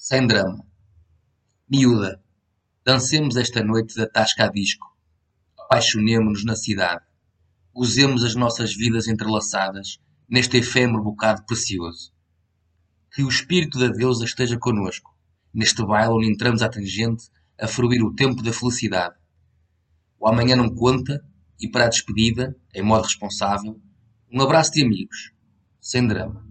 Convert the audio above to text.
Sem drama. Miúda, dancemos esta noite da tasca a disco. Apaixonemo-nos na cidade. Gozemos as nossas vidas entrelaçadas neste efêmero bocado precioso. Que o espírito da deusa esteja connosco, neste baile onde entramos à tangente a fruir o tempo da felicidade. O amanhã não conta e para a despedida, em modo responsável, um abraço de amigos, sem drama.